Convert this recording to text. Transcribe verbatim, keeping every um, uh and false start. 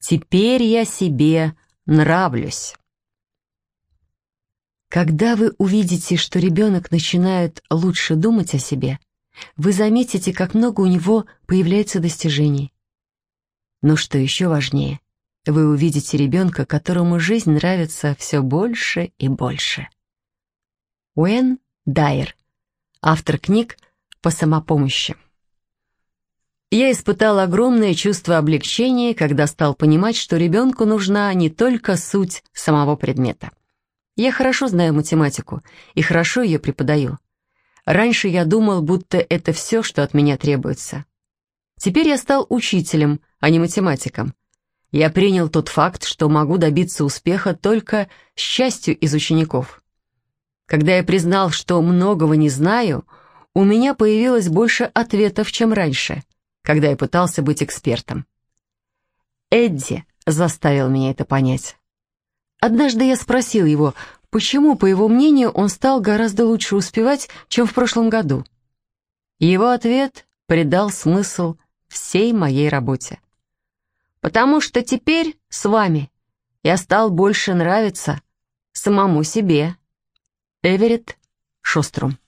Теперь я себе нравлюсь. Когда вы увидите, что ребенок начинает лучше думать о себе, вы заметите, как много у него появляется достижений. Но что еще важнее, вы увидите ребенка, которому жизнь нравится все больше и больше. Уэйн Дайер, автор книг по самопомощи. Я испытал огромное чувство облегчения, когда стал понимать, что ребенку нужна не только суть самого предмета. Я хорошо знаю математику и хорошо ее преподаю. Раньше я думал, будто это все, что от меня требуется. Теперь я стал учителем, а не математиком. Я принял тот факт, что могу добиться успеха только с частью из учеников. Когда я признал, что многого не знаю, у меня появилось больше ответов, чем раньше, когда я пытался быть экспертом. Эдди заставил меня это понять. Однажды я спросил его, почему, по его мнению, он стал гораздо лучше успевать, чем в прошлом году. Его ответ придал смысл всей моей работе. «Потому что теперь с вами я стал больше нравиться самому себе». Эверетт Шострум.